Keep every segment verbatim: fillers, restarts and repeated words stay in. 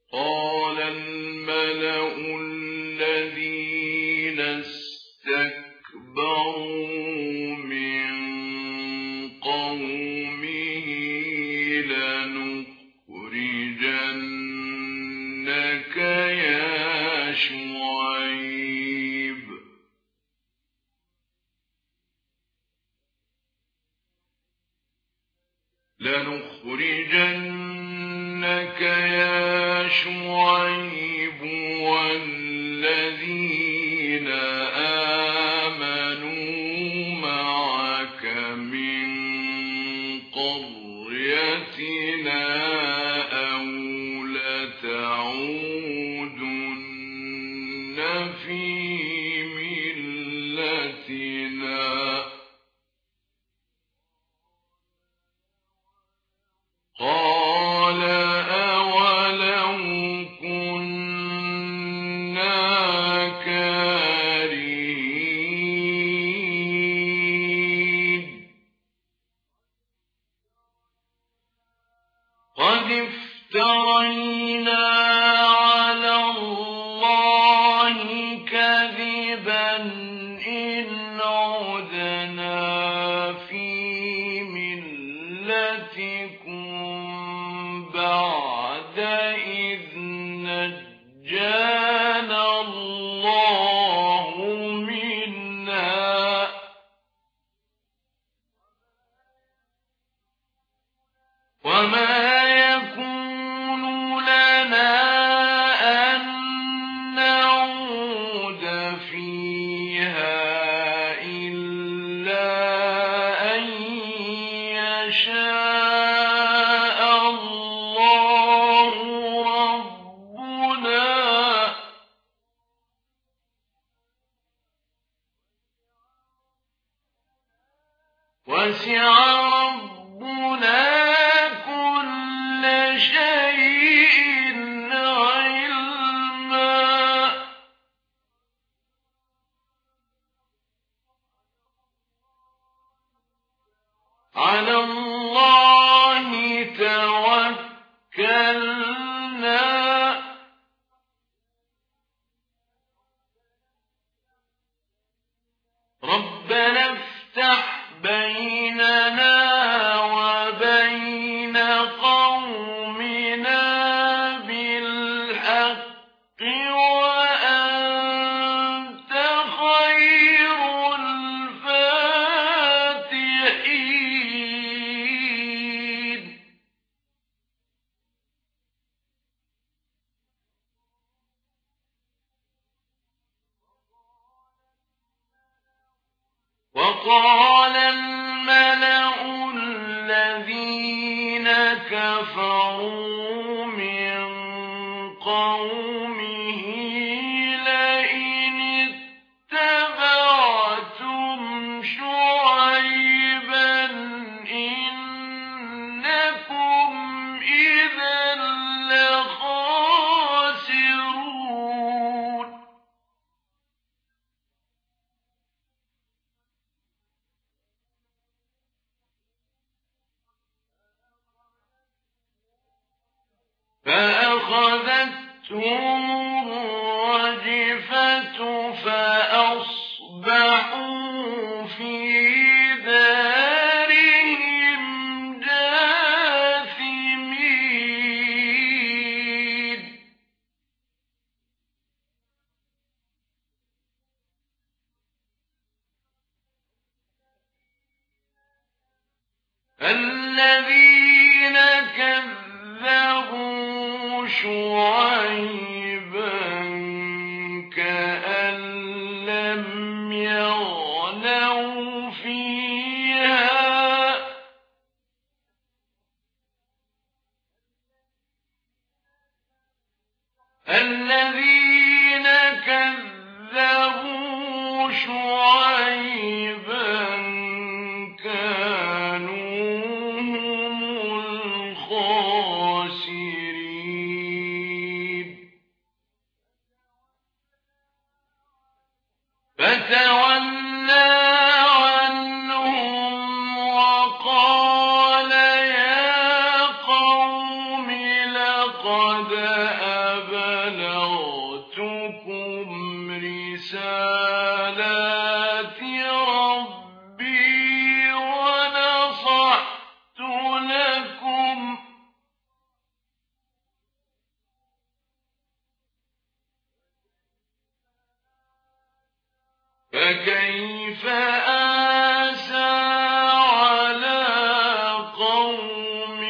قال الملأ الذين استكبروا من قومه لنخرجنك يا شعيب لنخرجنك يا شعيب والذين آمنوا معك من قريتنا أو لتعودن في ملتنا قال أولو كنا كارهين قد افترينا على الله كذبا إن عدنا في ملتكم بعد إذ نجانا الله منها وما يكون لنا أن نعود فيها إلا أن يشاء الله ربنا وسع ربنا كل شيء علما على الله توكلنا ربنا افتح بيننا وبين قومنا بالحق وأنت خير الفاتحين وقال الملأ الذين كفروا من قومه لئن اتبعتم شعيبا إنكم إذا لخاسرون فأخذتهم الرجفة فأصبحوا في دارهم جاثمين الذين كذبوا شعيبا كأن لم يغنوا فيها الذين كذبوا شعيبا كانوا هم الخاسرين فتولى عنهم وقال يا قوم لقد فكيف آسى على قوم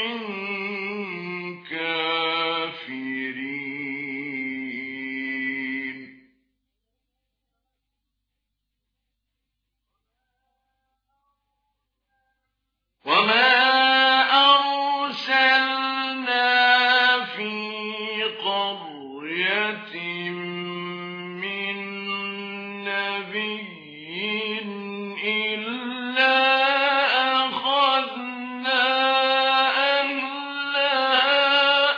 كافرين وما أرسلنا في قرية من نبي إلا أخذنا أهلها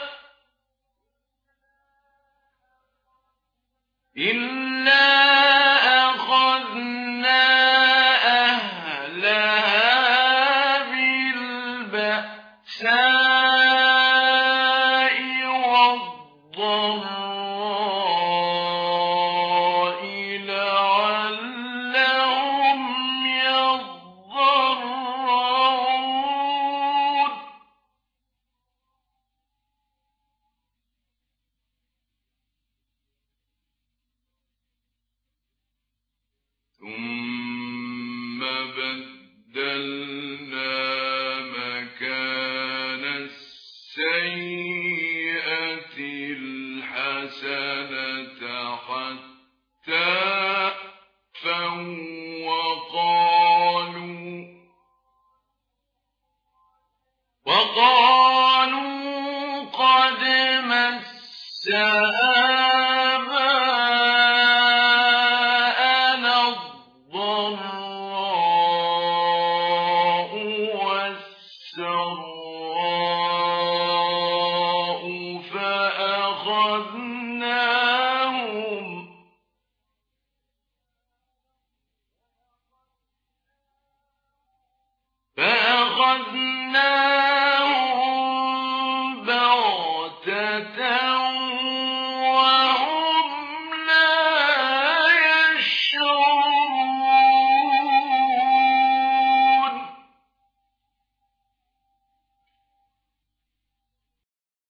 إلا أخذنا أهلها بالبأساء والضراء لعلهم يضرعون ثم بدلنا مكان السيئة الحسنة حتى عفوا وقالوا وقالوا قد مس آباءنا الضراء والسراء فأخذناهم فأخذناهم